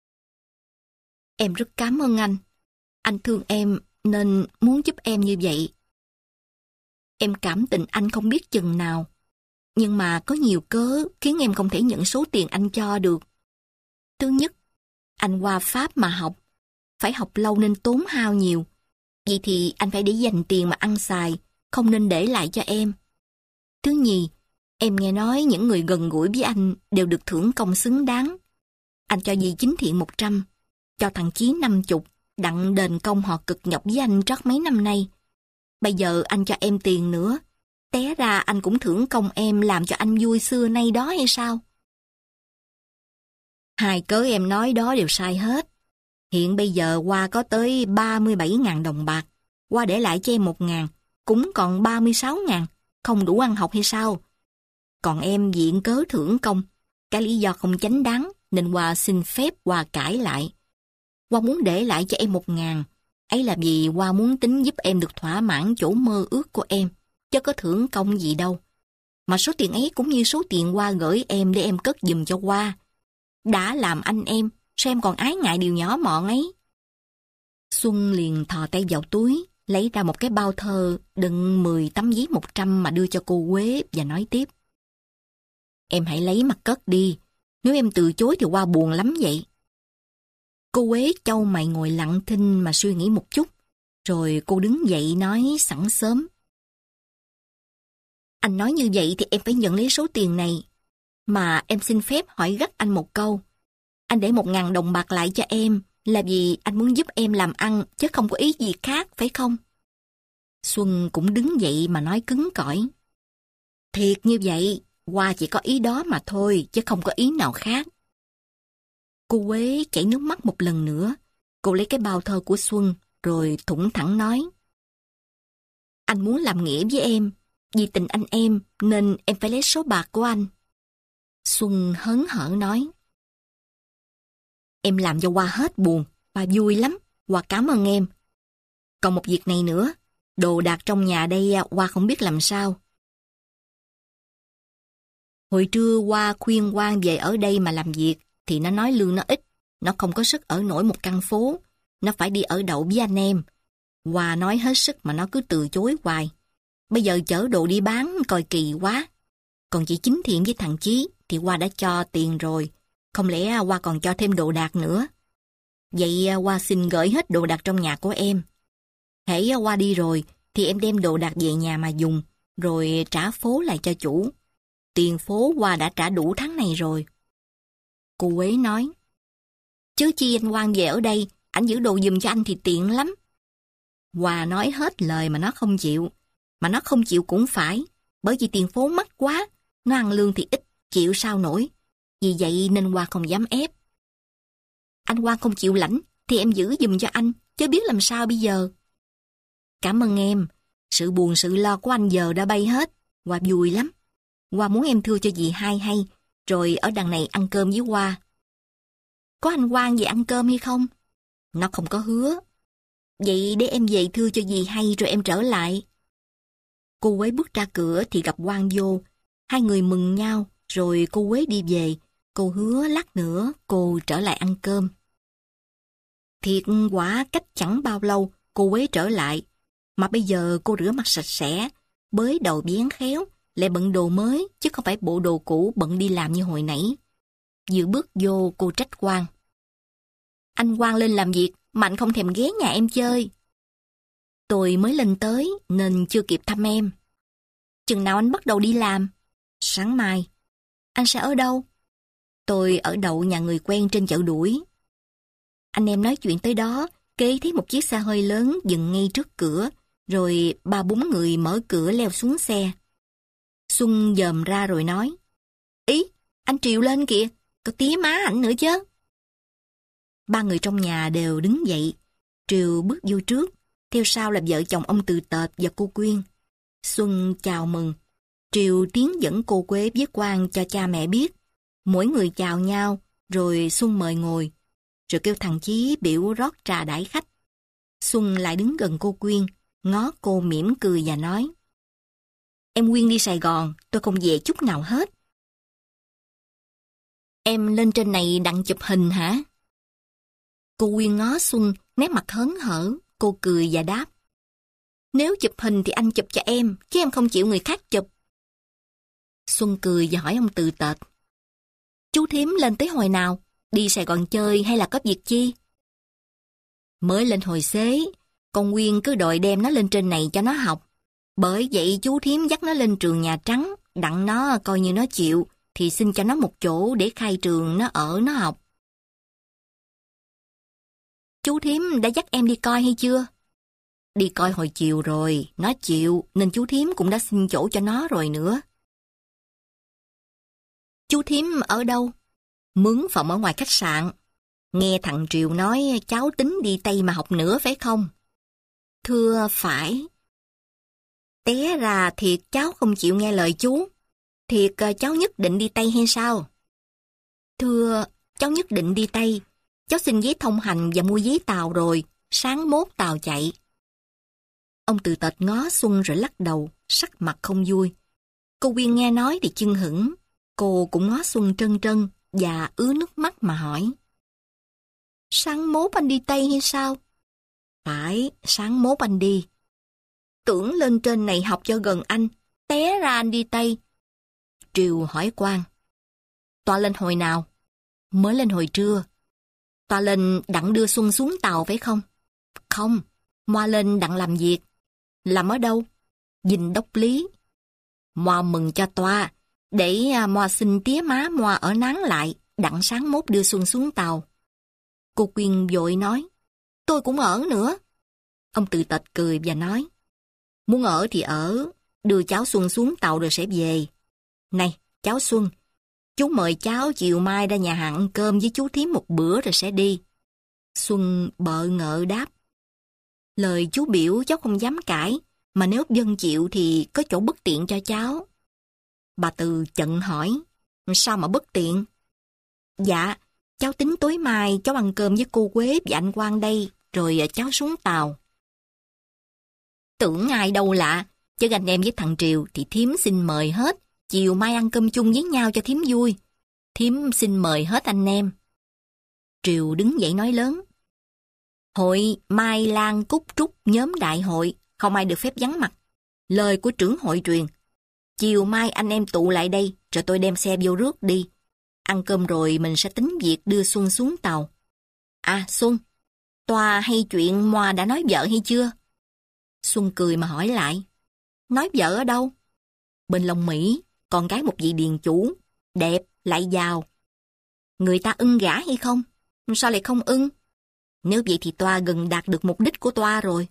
S1: Em rất cảm ơn anh. Anh thương em nên muốn giúp em như vậy. Em cảm tình anh không biết chừng nào. Nhưng mà có nhiều cớ khiến em không thể nhận số tiền anh cho được. Thứ nhất, anh qua Pháp mà học. Phải học lâu nên tốn hao nhiều. Vậy thì anh phải để dành tiền mà ăn xài, không nên để lại cho em. Thứ nhì, em nghe nói những người gần gũi với anh đều được thưởng công xứng đáng. Anh cho dì Chính Thiện một trăm, cho thằng Chí năm chục, đặng đền công họ cực nhọc với anh trót mấy năm nay. Bây giờ anh cho em tiền nữa, té ra anh cũng thưởng công em làm cho anh vui xưa nay đó hay sao? Hai cớ em nói đó đều sai hết. Hiện bây giờ Hoa có tới ba mươi bảy ngàn đồng bạc, Hoa để lại cho em một ngàn, cũng còn ba mươi sáu ngàn, không đủ ăn học hay sao? Còn em viện cớ thưởng công, cái lý do không chánh đáng nên Hoa xin phép Hoa cãi lại. Hoa muốn để lại cho em một ngàn, ấy là vì Hoa muốn tính giúp em được thỏa mãn chỗ mơ ước của em, chứ có thưởng công gì đâu. Mà số tiền ấy cũng như số tiền Hoa gửi em để em cất giùm cho Hoa. Đã làm anh em, sao em còn ái ngại điều nhỏ mọn ấy? Xuân liền thò tay vào túi, lấy ra một cái bao thơ đựng mười tấm giấy một trăm mà đưa cho cô Quế và nói tiếp. Em hãy lấy mà cất đi, nếu em từ chối thì Hoa buồn lắm vậy. Cô Quế chau mày ngồi lặng thinh mà suy nghĩ một chút, rồi cô đứng dậy nói sẵn sớm. Anh nói như vậy thì em phải nhận lấy số tiền này. Mà em xin phép hỏi gắt anh một câu. Anh để một ngàn đồng bạc lại cho em là vì anh muốn giúp em làm ăn chứ không có ý gì khác, phải không? Xuân cũng đứng dậy mà nói cứng cỏi. Thiệt như vậy, Hoa chỉ có ý đó mà thôi chứ không có ý nào khác. Cô Quế chảy nước mắt một lần nữa. Cô lấy cái bao thơ của Xuân rồi thủng thẳng nói. Anh muốn làm nghĩa với em, Vì tình anh em nên em phải lấy số bạc của anh. Xuân hớn hở nói. Em làm cho Hoa hết buồn, Hoa vui lắm, Hoa cảm ơn em. Còn một việc này nữa, đồ đạc trong nhà đây Hoa không biết làm sao. Hồi trưa Hoa khuyên Quang về ở đây mà làm việc, thì nó nói lương nó ít, nó không có sức ở nổi một căn phố, nó phải đi ở đậu với anh em. Hoa nói hết sức mà nó cứ từ chối hoài. Bây giờ chở đồ đi bán coi kỳ quá. Còn chị Chính Thiện với thằng Chí thì Hoa đã cho tiền rồi, không lẽ Hoa còn cho thêm đồ đạc nữa. Vậy Hoa xin gửi hết đồ đạc trong nhà của em. Hễ Hoa đi rồi thì em đem đồ đạc về nhà mà dùng, rồi trả phố lại cho chủ. Tiền phố Hoa đã trả đủ tháng này rồi. Cô Quế nói, chứ chi anh Quang về ở đây, anh giữ đồ giùm cho anh thì tiện lắm. Hoa nói hết lời mà nó không chịu. Mà nó không chịu cũng phải, bởi vì tiền phố mắc quá, nó ăn lương thì ít, chịu sao nổi. Vì vậy nên Hoa không dám ép. Anh Quang không chịu lãnh, thì em giữ giùm cho anh, chứ biết làm sao bây giờ. Cảm ơn em, sự buồn sự lo của anh giờ đã bay hết, Hoa vui lắm. Hoa muốn em thưa cho dì hai hay, rồi ở đằng này ăn cơm với Hoa. Có anh Quang về ăn cơm hay không? Nó không có hứa. Vậy để em về thưa cho dì hay rồi em trở lại. Cô Quế bước ra cửa thì gặp Quang vô. Hai người mừng nhau, rồi cô Quế đi về. Cô hứa lát nữa cô trở lại ăn cơm. Thiệt quả cách chẳng bao lâu cô Quế trở lại. Mà bây giờ cô rửa mặt sạch sẽ, bới đầu bén khéo, lại bận đồ mới chứ không phải bộ đồ cũ bận đi làm như hồi nãy. Vừa bước vô cô trách Quang. Anh Quang lên làm việc mà anh không thèm ghé nhà em chơi. Tôi mới lên tới nên chưa kịp thăm em. Chừng nào anh bắt đầu đi làm? Sáng mai. Anh sẽ ở đâu? Tôi ở đậu nhà người quen trên chợ Đuổi. Anh em nói chuyện tới đó, kế thấy một chiếc xe hơi lớn dừng ngay trước cửa, rồi ba bốn người mở cửa leo xuống xe. Xuân dòm ra rồi nói, ý, anh Triều lên kìa, có tía má ảnh nữa chứ. Ba người trong nhà đều đứng dậy. Triều bước vô trước, theo sau là vợ chồng ông Từ Tệt và cô Quyên. Xuân chào mừng. Triều tiến dẫn cô Quế với Quang cho cha mẹ biết. Mỗi người chào nhau, rồi Xuân mời ngồi. Rồi kêu thằng Chí biểu rót trà đãi khách. Xuân lại đứng gần cô Quyên, ngó cô mỉm cười và nói, em Quyên đi Sài Gòn, tôi không về chút nào hết. Em lên trên này đặng chụp hình hả? Cô Quyên ngó Xuân, nét mặt hớn hở, cô cười và đáp, nếu chụp hình thì anh chụp cho em, chứ em không chịu người khác chụp. Xuân cười và hỏi ông Từ Tệt, chú thím lên tới hồi nào? Đi Sài Gòn chơi hay là có việc chi? Mới lên hồi xế, con Quyên cứ đòi đem nó lên trên này cho nó học. Bởi vậy chú thím dắt nó lên trường Nhà Trắng, đặng nó coi như nó chịu, thì xin cho nó một chỗ để khai trường nó ở nó học. Chú thím đã dắt em đi coi hay chưa? Đi coi hồi chiều rồi, nó chịu, nên chú thím cũng đã xin chỗ cho nó rồi nữa. Chú thím ở đâu? Mướn phòng ở ngoài khách sạn. Nghe thằng Triều nói cháu tính đi Tây mà học nữa phải không? Thưa phải. Té ra thiệt cháu không chịu nghe lời chú. Thiệt cháu nhất định đi Tây hay sao? Thưa, cháu nhất định đi Tây. Cháu xin giấy thông hành và mua giấy tàu rồi, sáng mốt tàu chạy. Ông Từ Tệt ngó Xuân rồi lắc đầu, sắc mặt không vui. Cô Quyên nghe nói thì chưng hửng. Cô cũng ngó Xuân trân trân và ứa nước mắt mà hỏi. Sáng mốt anh đi Tây hay sao? Phải, sáng mốt anh đi. Tưởng lên trên này học cho gần anh, té ra anh đi Tây. Triều hỏi Quang. Tòa lên hồi nào? Mới lên hồi trưa. Tòa lên đặng đưa Xuân xuống tàu phải không? Không, Moa lên đặng làm việc. Làm ở đâu? Dinh Đốc Lý. Moa mừng cho Toa, để Moa xin tía má Moa ở nán lại, đặng sáng mốt đưa Xuân xuống tàu. Cô Quyên vội nói, tôi cũng ở nữa. Ông Từ Tệt cười và nói, muốn ở thì ở, đưa cháu Xuân xuống tàu rồi sẽ về. Này, cháu Xuân, chú mời cháu chiều mai ra nhà hàng ăn cơm với chú thím một bữa rồi sẽ đi. Xuân bợ ngợ đáp, lời chú biểu cháu không dám cãi, mà nếu Vân chịu thì có chỗ bất tiện cho cháu. Bà Từ chận hỏi, sao mà bất tiện? Dạ, cháu tính tối mai cháu ăn cơm với cô Quế và anh Quang đây, rồi cháu xuống tàu. Tưởng ai đâu lạ, chứ anh em với thằng Triều thì thím xin mời hết, chiều mai ăn cơm chung với nhau cho thím vui. Thím xin mời hết anh em. Triều đứng dậy nói lớn. Hội Mai Lan Cúc Trúc nhóm đại hội, không ai được phép vắng mặt. Lời của trưởng hội truyền. Chiều mai anh em tụ lại đây, rồi tôi đem xe vô rước đi. Ăn cơm rồi mình sẽ tính việc đưa Xuân xuống tàu. À Xuân, Toa hay chuyện Moa đã nói vợ hay chưa? Xuân cười mà hỏi lại. Nói vợ ở đâu? Bên Long Mỹ, con gái một vị điền chủ, đẹp, lại giàu. Người ta ưng gả hay không? Sao lại không ưng? Nếu vậy thì Toa gần đạt được mục đích của Toa rồi.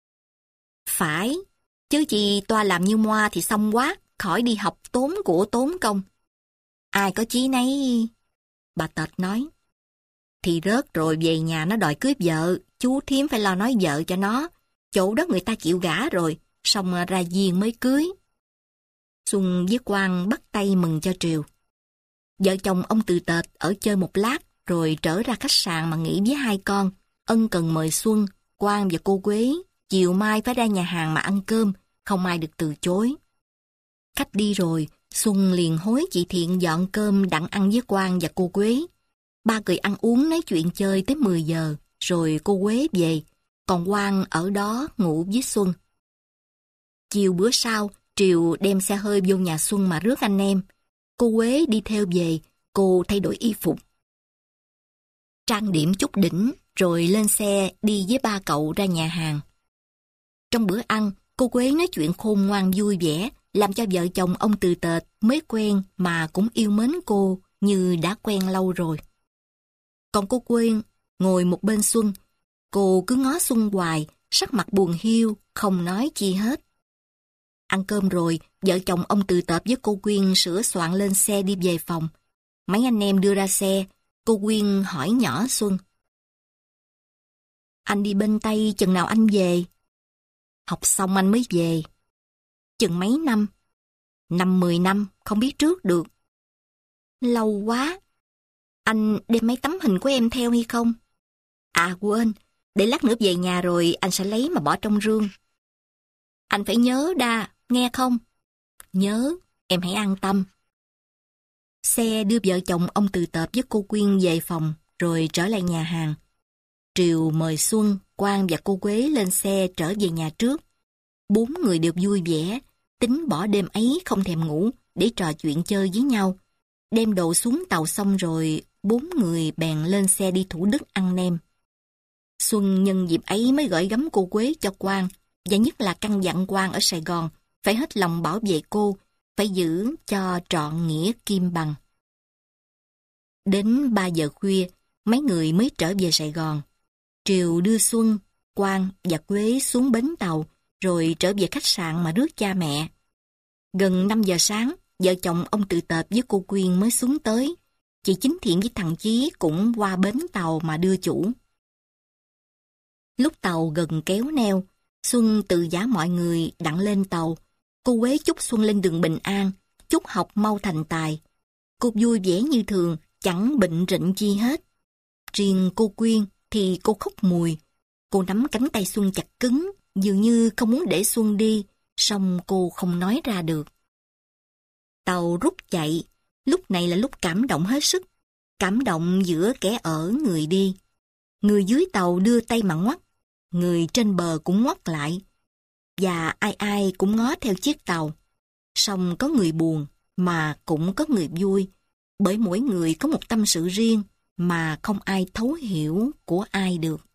S1: Phải, chứ chi Toa làm như Moa thì xong quá, khỏi đi học tốn của tốn công. Ai có chí nấy... Bà Tệt nói. Thì rớt rồi về nhà nó đòi cưới vợ, chú thím phải lo nói vợ cho nó. Chỗ đó người ta chịu gả rồi, xong ra duyên mới cưới. Xuân với Quang bắt tay mừng cho Triều. Vợ chồng ông Từ Tệt ở chơi một lát, rồi trở ra khách sạn mà nghỉ với hai con. Ân cần mời Xuân, Quang và cô Quế, chiều mai phải ra nhà hàng mà ăn cơm, không ai được từ chối. Khách đi rồi, Xuân liền hối chị Thiện dọn cơm đặng ăn với Quang và cô Quế. Ba người ăn uống nói chuyện chơi tới mười giờ, rồi cô Quế về, còn Quang ở đó ngủ với Xuân. Chiều bữa sau, Triều đem xe hơi vô nhà Xuân mà rước anh em. Cô Quế đi theo về, cô thay đổi y phục. Trang điểm chút đỉnh, rồi lên xe đi với ba cậu ra nhà hàng. Trong bữa ăn, cô Quế nói chuyện khôn ngoan vui vẻ, làm cho vợ chồng ông Từ Tệt mới quen mà cũng yêu mến cô như đã quen lâu rồi. Còn cô Quyên ngồi một bên Xuân, cô cứ ngó Xuân hoài, sắc mặt buồn hiu, không nói chi hết. Ăn cơm rồi, vợ chồng ông Từ Tệt với cô Quyên sửa soạn lên xe đi về phòng. Mấy anh em đưa ra xe, cô Quyên hỏi nhỏ Xuân. Anh đi bên Tây chừng nào anh về? Học xong anh mới về. Chừng mấy năm? Năm mười năm, không biết trước được. Lâu quá. Anh đem mấy tấm hình của em theo hay không? À quên, để lát nữa về nhà rồi anh sẽ lấy mà bỏ trong rương. Anh phải nhớ đa, nghe không? Nhớ, em hãy an tâm. Xe đưa vợ chồng ông Từ Tệt với cô Quyên về phòng, rồi trở lại nhà hàng. Triều mời Xuân, Quang và cô Quế lên xe trở về nhà trước. Bốn người đều vui vẻ, tính bỏ đêm ấy không thèm ngủ để trò chuyện chơi với nhau. Đem đồ xuống tàu xong rồi, bốn người bèn lên xe đi Thủ Đức ăn nem. Xuân nhân dịp ấy mới gửi gắm cô Quế cho Quang, và nhất là căn dặn Quang ở Sài Gòn phải hết lòng bảo vệ cô, phải giữ cho trọn nghĩa kim bằng. Đến ba giờ khuya, mấy người mới trở về Sài Gòn. Triều đưa Xuân, Quang và Quế xuống bến tàu, rồi trở về khách sạn mà rước cha mẹ. Gần năm giờ sáng, vợ chồng ông Từ Tệt với cô Quyên mới xuống tới. Chị Chính Thiện với thằng Chí cũng qua bến tàu mà đưa chủ. Lúc tàu gần kéo neo, Xuân từ giả mọi người đặng lên tàu. Cô Quế chúc Xuân lên đường bình an, chúc học mau thành tài. Cô vui vẻ như thường, chẳng bệnh rịnh chi hết. Riêng cô Quyên thì cô khóc mùi. Cô nắm cánh tay Xuân chặt cứng, dường như không muốn để Xuân đi, song cô không nói ra được. Tàu rút chạy, lúc này là lúc cảm động hết sức. Cảm động giữa kẻ ở người đi. Người dưới tàu đưa tay mà ngoắt, người trên bờ cũng ngoắt lại. Và ai ai cũng ngó theo chiếc tàu. Song có người buồn, mà cũng có người vui, bởi mỗi người có một tâm sự riêng mà không ai thấu hiểu của ai được.